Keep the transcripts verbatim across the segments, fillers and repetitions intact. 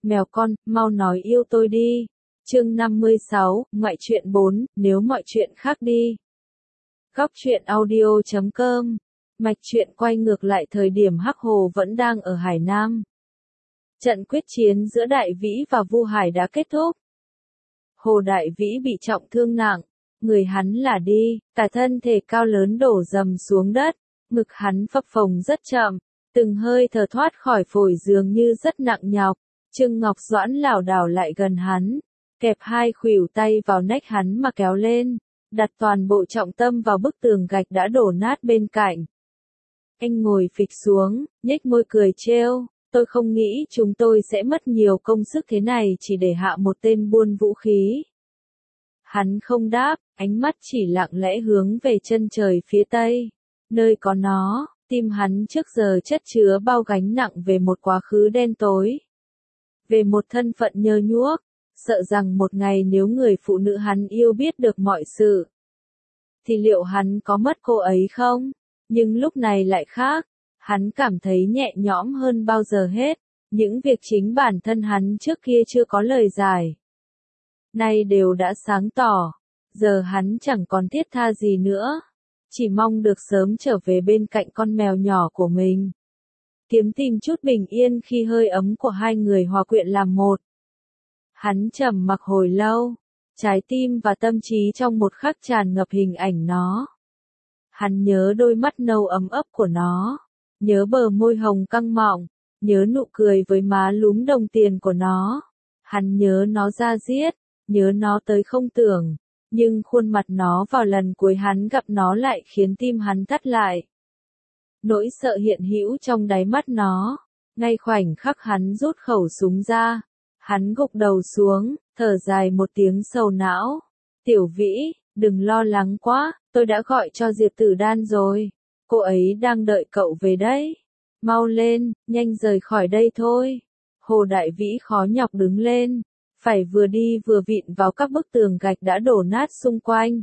Mèo con, mau nói yêu tôi đi. Chương năm mươi sáu, ngoại truyện bốn, nếu mọi chuyện khác đi. Góc truyện audio chấm com. Mạch truyện quay ngược lại thời điểm Hắc Hồ vẫn đang ở Hải Nam. Trận quyết chiến giữa Đại Vĩ và Vu Hải đã kết thúc. Hồ Đại Vĩ bị trọng thương nặng, người hắn là đi, cả thân thể cao lớn đổ dầm xuống đất, ngực hắn phập phồng rất chậm, từng hơi thở thoát khỏi phổi dường như rất nặng nhọc. Trương Ngọc Doãn lảo đảo lại gần hắn, kẹp hai khuỷu tay vào nách hắn mà kéo lên, đặt toàn bộ trọng tâm vào bức tường gạch đã đổ nát bên cạnh. Anh ngồi phịch xuống, nhếch môi cười trêu, tôi không nghĩ chúng tôi sẽ mất nhiều công sức thế này chỉ để hạ một tên buôn vũ khí. Hắn không đáp, ánh mắt chỉ lặng lẽ hướng về chân trời phía tây, nơi có nó, tim hắn trước giờ chất chứa bao gánh nặng về một quá khứ đen tối. Về một thân phận nhơ nhuốc, sợ rằng một ngày nếu người phụ nữ hắn yêu biết được mọi sự, thì liệu hắn có mất cô ấy không? Nhưng lúc này lại khác, hắn cảm thấy nhẹ nhõm hơn bao giờ hết, những việc chính bản thân hắn trước kia chưa có lời giải. Nay đều đã sáng tỏ, giờ hắn chẳng còn thiết tha gì nữa, chỉ mong được sớm trở về bên cạnh con mèo nhỏ của mình. Kiếm tìm chút bình yên khi hơi ấm của hai người hòa quyện làm một. Hắn trầm mặc hồi lâu, trái tim và tâm trí trong một khắc tràn ngập hình ảnh nó. Hắn nhớ đôi mắt nâu ấm ấp của nó, nhớ bờ môi hồng căng mọng, nhớ nụ cười với má lúm đồng tiền của nó. Hắn nhớ nó da diết, nhớ nó tới không tưởng, nhưng khuôn mặt nó vào lần cuối hắn gặp nó lại khiến tim hắn thắt lại. Nỗi sợ hiện hữu trong đáy mắt nó, ngay khoảnh khắc hắn rút khẩu súng ra, hắn gục đầu xuống, thở dài một tiếng sầu não. Tiểu Vĩ, đừng lo lắng quá, tôi đã gọi cho Diệp Tử Đan rồi, cô ấy đang đợi cậu về đấy. Mau lên, nhanh rời khỏi đây thôi. Hồ Đại Vĩ khó nhọc đứng lên, phải vừa đi vừa vịn vào các bức tường gạch đã đổ nát xung quanh.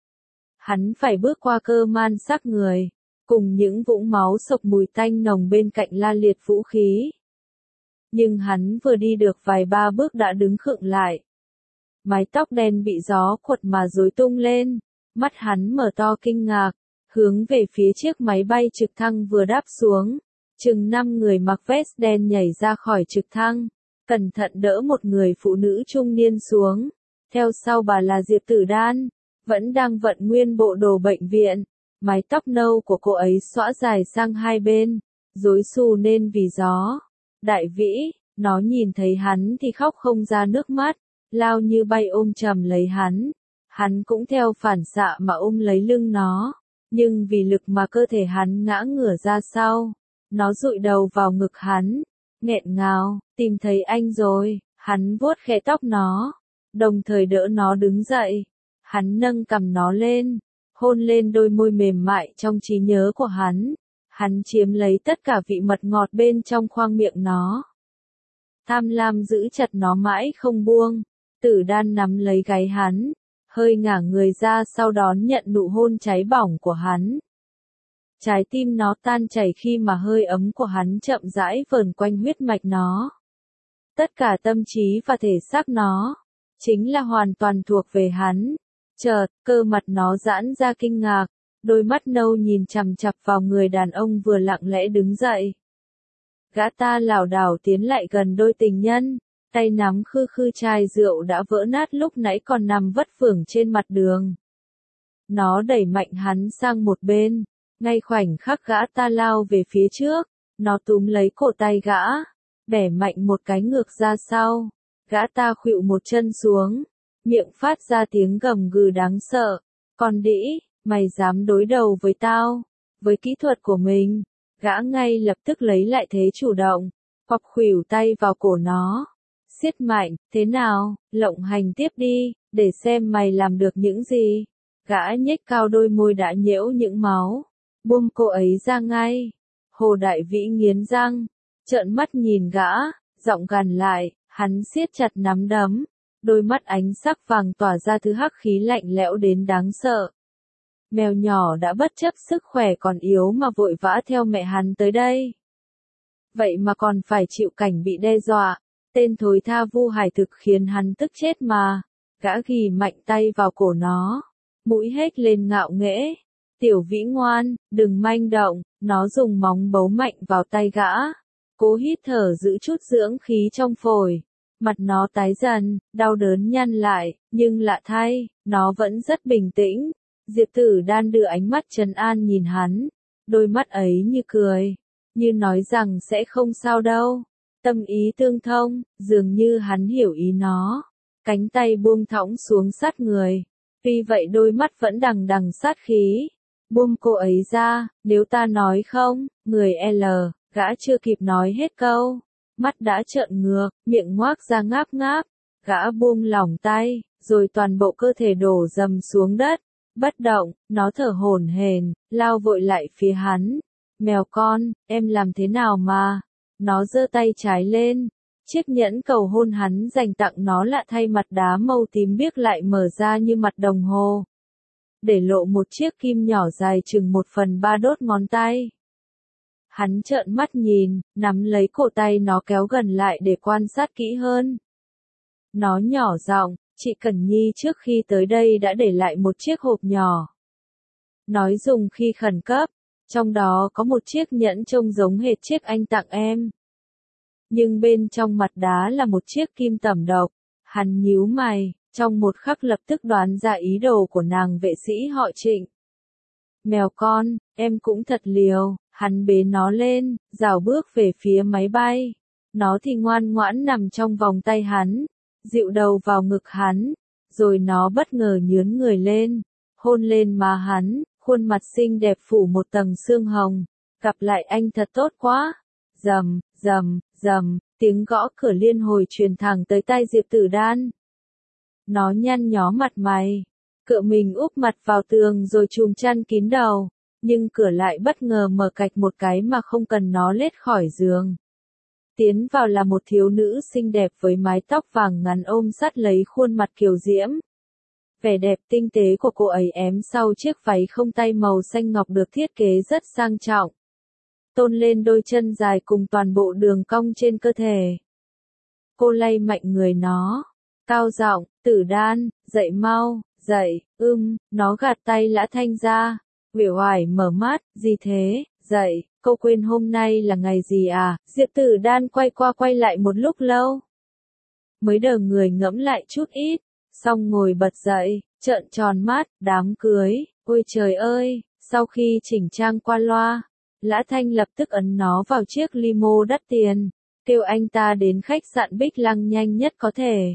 Hắn phải bước qua cơ man xác người, cùng những vũng máu sộc mùi tanh nồng bên cạnh la liệt vũ khí. Nhưng hắn vừa đi được vài ba bước đã đứng khựng lại. Mái tóc đen bị gió quật mà rối tung lên, mắt hắn mở to kinh ngạc, hướng về phía chiếc máy bay trực thăng vừa đáp xuống. Chừng năm người mặc vest đen nhảy ra khỏi trực thăng, cẩn thận đỡ một người phụ nữ trung niên xuống. Theo sau bà là Diệp Tử Đan, vẫn đang vận nguyên bộ đồ bệnh viện. Mái tóc nâu của cô ấy xõa dài sang hai bên, rối xù nên vì gió. Đại Vĩ, nó nhìn thấy hắn thì khóc không ra nước mắt, lao như bay ôm chầm lấy hắn. Hắn cũng theo phản xạ mà ôm lấy lưng nó, nhưng vì lực mà cơ thể hắn ngã ngửa ra sau. Nó dụi đầu vào ngực hắn, nghẹn ngào, tìm thấy anh rồi. Hắn vuốt khẽ tóc nó, đồng thời đỡ nó đứng dậy. Hắn nâng cằm nó lên, hôn lên đôi môi mềm mại trong trí nhớ của hắn. Hắn chiếm lấy tất cả vị mật ngọt bên trong khoang miệng nó. Tham lam giữ chặt nó mãi không buông. Tử Đan nắm lấy gáy hắn, hơi ngả người ra sau đón nhận nụ hôn cháy bỏng của hắn. Trái tim nó tan chảy khi mà hơi ấm của hắn chậm rãi vờn quanh huyết mạch nó. Tất cả tâm trí và thể xác nó, chính là hoàn toàn thuộc về hắn. Chợt, cơ mặt nó giãn ra kinh ngạc, đôi mắt nâu nhìn chằm chằm vào người đàn ông vừa lặng lẽ đứng dậy. Gã ta lảo đảo tiến lại gần đôi tình nhân, tay nắm khư khư chai rượu đã vỡ nát lúc nãy còn nằm vất phưởng trên mặt đường. Nó đẩy mạnh hắn sang một bên, ngay khoảnh khắc gã ta lao về phía trước, nó túm lấy cổ tay gã, bẻ mạnh một cái ngược ra sau. Gã ta khuỵu một chân xuống, miệng phát ra tiếng gầm gừ đáng sợ. Con đĩ, mày dám đối đầu với tao? Với kỹ thuật của mình, gã ngay lập tức lấy lại thế chủ động, hoặc khuỷu tay vào cổ nó. Siết mạnh, thế nào, lộng hành tiếp đi, để xem mày làm được những gì. Gã nhếch cao đôi môi đã nhễu những máu, buông cô ấy ra ngay. Hồ Đại Vĩ nghiến răng, trợn mắt nhìn gã, giọng gằn lại, hắn siết chặt nắm đấm, đôi mắt ánh sắc vàng tỏa ra thứ hắc khí lạnh lẽo đến đáng sợ. Mèo nhỏ đã bất chấp sức khỏe còn yếu mà vội vã theo mẹ hắn tới đây. Vậy mà còn phải chịu cảnh bị đe dọa, Tên thối tha Vu Hải thực khiến hắn tức chết mà. Gã ghì mạnh tay vào cổ nó. Mũi hết lên ngạo nghễ. Tiểu Vĩ ngoan, đừng manh động, nó dùng móng bấu mạnh vào tay gã. Cố hít thở giữ chút dưỡng khí trong phổi. Mặt nó tái dần, đau đớn nhăn lại, nhưng lạ thay, nó vẫn rất bình tĩnh. Diệp Tử Đan đưa ánh mắt trấn an nhìn hắn. Đôi mắt ấy như cười, như nói rằng sẽ không sao đâu. Tâm ý tương thông, dường như hắn hiểu ý nó. Cánh tay buông thõng xuống sát người. Tuy vậy đôi mắt vẫn đằng đằng sát khí. Buông cô ấy ra, nếu ta nói không, người L, gã chưa kịp nói hết câu. Mắt đã trợn ngược, miệng ngoác ra ngáp ngáp. Gã buông lỏng tay, rồi toàn bộ cơ thể đổ dầm xuống đất. Bất động, nó thở hổn hển, lao vội lại phía hắn. Mèo con, em làm thế nào mà? Nó giơ tay trái lên. Chiếc nhẫn cầu hôn hắn dành tặng nó lạ thay mặt đá màu tím biếc lại mở ra như mặt đồng hồ. Để lộ một chiếc kim nhỏ dài chừng một phần ba đốt ngón tay. Hắn trợn mắt nhìn, nắm lấy cổ tay nó kéo gần lại để quan sát kỹ hơn. Nó nhỏ giọng, chị Cẩn Nhi trước khi tới đây đã để lại một chiếc hộp nhỏ. Nói dùng khi khẩn cấp, trong đó có một chiếc nhẫn trông giống hệt chiếc anh tặng em. Nhưng bên trong mặt đá là một chiếc kim tẩm độc. Hắn nhíu mày, trong một khắc lập tức đoán ra ý đồ của nàng vệ sĩ họ Trịnh. Mèo con, em cũng thật liều. Hắn bế nó lên, rảo bước về phía máy bay. Nó thì ngoan ngoãn nằm trong vòng tay hắn, dịu đầu vào ngực hắn, rồi nó bất ngờ nhướn người lên, hôn lên má hắn, khuôn mặt xinh đẹp phủ một tầng sương hồng. Gặp lại anh thật tốt quá. Rầm, rầm, rầm, tiếng gõ cửa liên hồi truyền thẳng tới tai Diệp Tử Đan. Nó nhăn nhó mặt mày, cựa mình úp mặt vào tường rồi chùm chăn kín đầu. Nhưng cửa lại bất ngờ mở cạch một cái mà không cần nó lết khỏi giường. Tiến vào là một thiếu nữ xinh đẹp với mái tóc vàng ngắn ôm sát lấy khuôn mặt kiều diễm. Vẻ đẹp tinh tế của cô ấy ém sau chiếc váy không tay màu xanh ngọc được thiết kế rất sang trọng. Tôn lên đôi chân dài cùng toàn bộ đường cong trên cơ thể. Cô lay mạnh người nó. Cao giọng, Tử Đan, dậy mau, dậy, ưm, nó gạt tay Lã Thanh ra. Uể oải mở mắt, gì thế, dậy, cô quên hôm nay là ngày gì à? Diệp Tử Đan quay qua quay lại một lúc lâu. Mới đờ người ngẫm lại chút ít, xong ngồi bật dậy, trợn tròn mắt, đám cưới, ôi trời ơi, sau khi chỉnh trang qua loa, Lã Thanh lập tức ấn nó vào chiếc limo đắt tiền, kêu anh ta đến khách sạn Bích Lăng nhanh nhất có thể.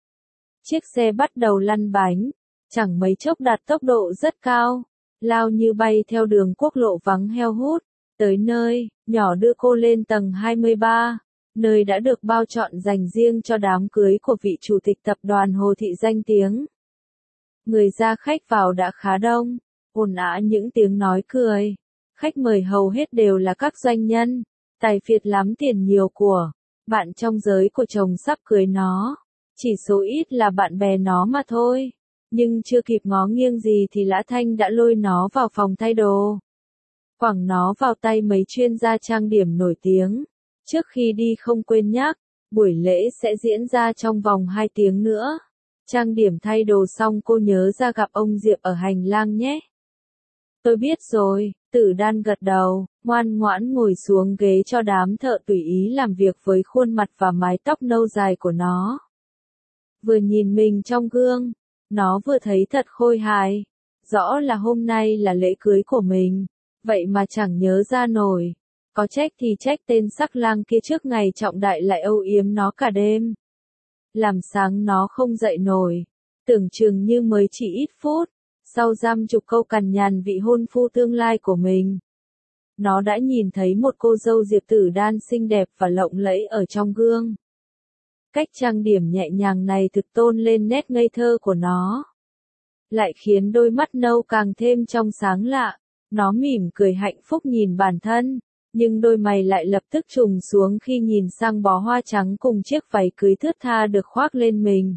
Chiếc xe bắt đầu lăn bánh, chẳng mấy chốc đạt tốc độ rất cao. Lao như bay theo đường quốc lộ vắng heo hút, tới nơi, nhỏ đưa cô lên tầng hai mươi ba, nơi đã được bao trọn dành riêng cho đám cưới của vị chủ tịch tập đoàn Hồ Thị danh tiếng. Người ra khách vào đã khá đông, ồn ào những tiếng nói cười, khách mời hầu hết đều là các doanh nhân, tài phiệt lắm tiền nhiều của, bạn trong giới của chồng sắp cưới nó, chỉ số ít là bạn bè nó mà thôi. Nhưng chưa kịp ngó nghiêng gì thì Lã Thanh đã lôi nó vào phòng thay đồ. Quẳng nó vào tay mấy chuyên gia trang điểm nổi tiếng. Trước khi đi không quên nhắc, buổi lễ sẽ diễn ra trong vòng hai tiếng nữa. Trang điểm thay đồ xong cô nhớ ra gặp ông Diệp ở hành lang nhé. Tôi biết rồi, Tử Đan gật đầu, ngoan ngoãn ngồi xuống ghế cho đám thợ tùy ý làm việc với khuôn mặt và mái tóc nâu dài của nó. Vừa nhìn mình trong gương, nó vừa thấy thật khôi hài. Rõ là hôm nay là lễ cưới của mình, vậy mà chẳng nhớ ra nổi. Có trách thì trách tên sắc lang kia trước ngày trọng đại lại âu yếm nó cả đêm. Làm sáng nó không dậy nổi, tưởng chừng như mới chỉ ít phút, sau dăm chục câu cằn nhằn vị hôn phu tương lai của mình. Nó đã nhìn thấy một cô dâu Diệp Tử Đan xinh đẹp và lộng lẫy ở trong gương. Cách trang điểm nhẹ nhàng này thực tôn lên nét ngây thơ của nó. Lại khiến đôi mắt nâu càng thêm trong sáng lạ. Nó mỉm cười hạnh phúc nhìn bản thân, nhưng đôi mày lại lập tức trùng xuống khi nhìn sang bó hoa trắng cùng chiếc váy cưới thướt tha được khoác lên mình.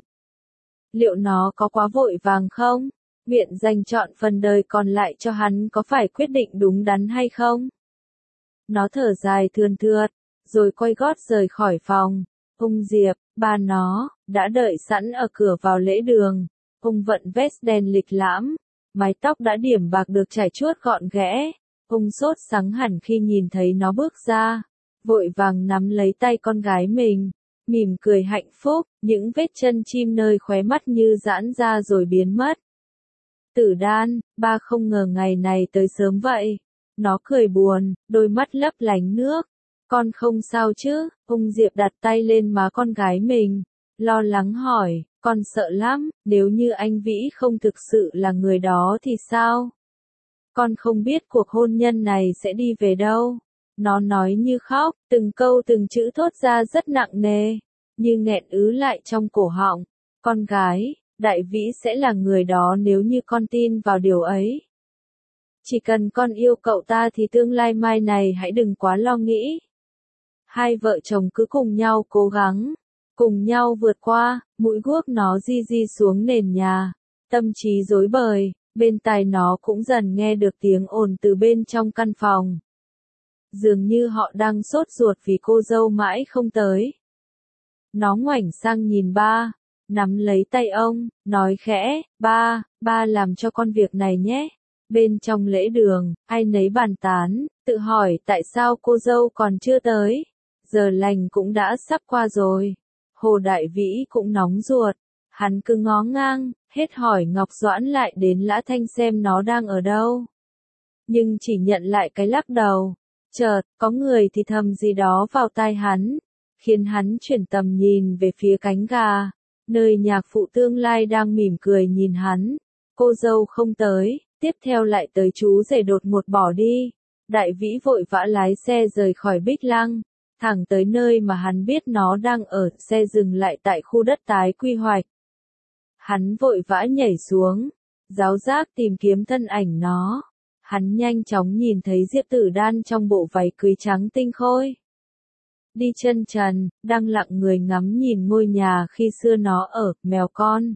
Liệu nó có quá vội vàng không? Viện dành trọn phần đời còn lại cho hắn có phải quyết định đúng đắn hay không? Nó thở dài thườn thượt, rồi quay gót rời khỏi phòng. Ung Diệp, ba nó, đã đợi sẵn ở cửa vào lễ đường. Ung vận vest đen lịch lãm, mái tóc đã điểm bạc được chải chuốt gọn ghẽ. Ung sốt sắng hẳn khi nhìn thấy nó bước ra, vội vàng nắm lấy tay con gái mình, mỉm cười hạnh phúc, những vết chân chim nơi khóe mắt như giãn ra rồi biến mất. Tử Đan, ba không ngờ ngày này tới sớm vậy. Nó cười buồn, đôi mắt lấp lánh nước. Con không sao chứ? Ung Diệp đặt tay lên má con gái mình, lo lắng hỏi, con sợ lắm, nếu như anh Vĩ không thực sự là người đó thì sao? Con không biết cuộc hôn nhân này sẽ đi về đâu. Nó nói như khóc, từng câu từng chữ thốt ra rất nặng nề, như nghẹn ứ lại trong cổ họng. Con gái, Đại Vĩ sẽ là người đó nếu như con tin vào điều ấy. Chỉ cần con yêu cậu ta thì tương lai mai này hãy đừng quá lo nghĩ. Hai vợ chồng cứ cùng nhau cố gắng, cùng nhau vượt qua. Mũi guốc nó di di xuống nền nhà, tâm trí rối bời, bên tai nó cũng dần nghe được tiếng ồn từ bên trong căn phòng. Dường như họ đang sốt ruột vì cô dâu mãi không tới. Nó ngoảnh sang nhìn ba, nắm lấy tay ông, nói khẽ, ba, ba làm cho con việc này nhé. Bên trong lễ đường, ai nấy bàn tán, tự hỏi tại sao cô dâu còn chưa tới. Giờ lành cũng đã sắp qua rồi. Hồ Đại Vĩ cũng nóng ruột. Hắn cứ ngó ngang, hết hỏi Ngọc Doãn lại đến Lã Thanh xem nó đang ở đâu. Nhưng chỉ nhận lại cái lắc đầu. Chợt, có người thì thầm gì đó vào tai hắn, khiến hắn chuyển tầm nhìn về phía cánh gà, nơi nhạc phụ tương lai đang mỉm cười nhìn hắn. Cô dâu không tới, tiếp theo lại tới chú rể đột ngột bỏ đi. Đại Vĩ vội vã lái xe rời khỏi Bích Lăng, thẳng tới nơi mà hắn biết nó đang ở, xe dừng lại tại khu đất tái quy hoạch. Hắn vội vã nhảy xuống, giáo giác tìm kiếm thân ảnh nó. Hắn nhanh chóng nhìn thấy Diệp Tử Đan trong bộ váy cưới trắng tinh khôi. Đi chân trần, đang lặng người ngắm nhìn ngôi nhà khi xưa nó ở, mèo con.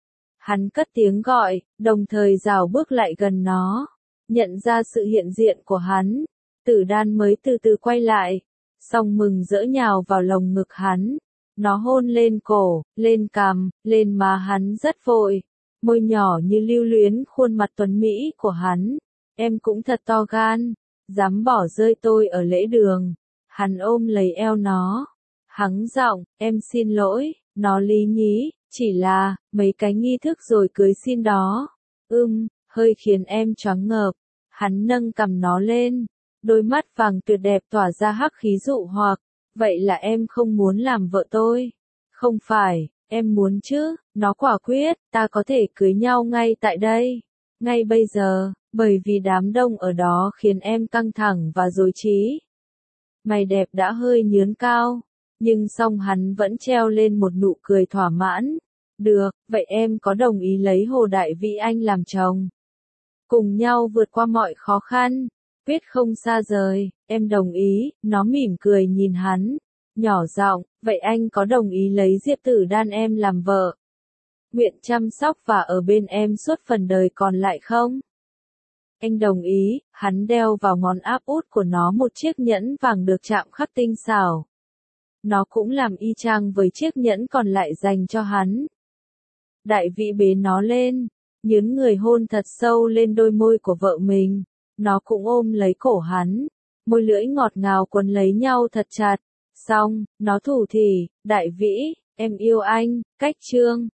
Hắn cất tiếng gọi, đồng thời rảo bước lại gần nó. Nhận ra sự hiện diện của hắn, Tử Đan mới từ từ quay lại, song mừng rỡ nhào vào lồng ngực hắn. Nó hôn lên cổ, lên cằm, lên má hắn rất vội. Môi nhỏ như lưu luyến khuôn mặt tuấn mỹ của hắn. Em cũng thật to gan, dám bỏ rơi tôi ở lễ đường. Hắn ôm lấy eo nó, hắng giọng, em xin lỗi. Nó lý nhí, chỉ là mấy cái nghi thức rồi cưới xin đó. Ừm, hơi khiến em choáng ngợp. Hắn nâng cằm nó lên, đôi mắt vàng tuyệt đẹp tỏa ra hắc khí dụ hoặc. Vậy là em không muốn làm vợ tôi? Không phải, em muốn chứ. Nó quả quyết, ta có thể cưới nhau ngay tại đây, ngay bây giờ. Bởi vì đám đông ở đó khiến em căng thẳng và rối trí. Mày đẹp đã hơi nhướn cao, nhưng song hắn vẫn treo lên một nụ cười thỏa mãn. Được, vậy em có đồng ý lấy Hồ Đại Vĩ anh làm chồng? Cùng nhau vượt qua mọi khó khăn, quyết không xa rời, em đồng ý. Nó mỉm cười nhìn hắn, nhỏ giọng, vậy anh có đồng ý lấy Diệp Tử Đan em làm vợ? Nguyện chăm sóc và ở bên em suốt phần đời còn lại không? Anh đồng ý. Hắn đeo vào ngón áp út của nó một chiếc nhẫn vàng được chạm khắc tinh xảo. Nó cũng làm y chang với chiếc nhẫn còn lại dành cho hắn. Đại Vĩ bế nó lên, nhướng người hôn thật sâu lên đôi môi của vợ mình. Nó cũng ôm lấy cổ hắn, môi lưỡi ngọt ngào quấn lấy nhau thật chặt. Xong, nó thủ thỉ, Đại Vĩ, em yêu anh, cách chương.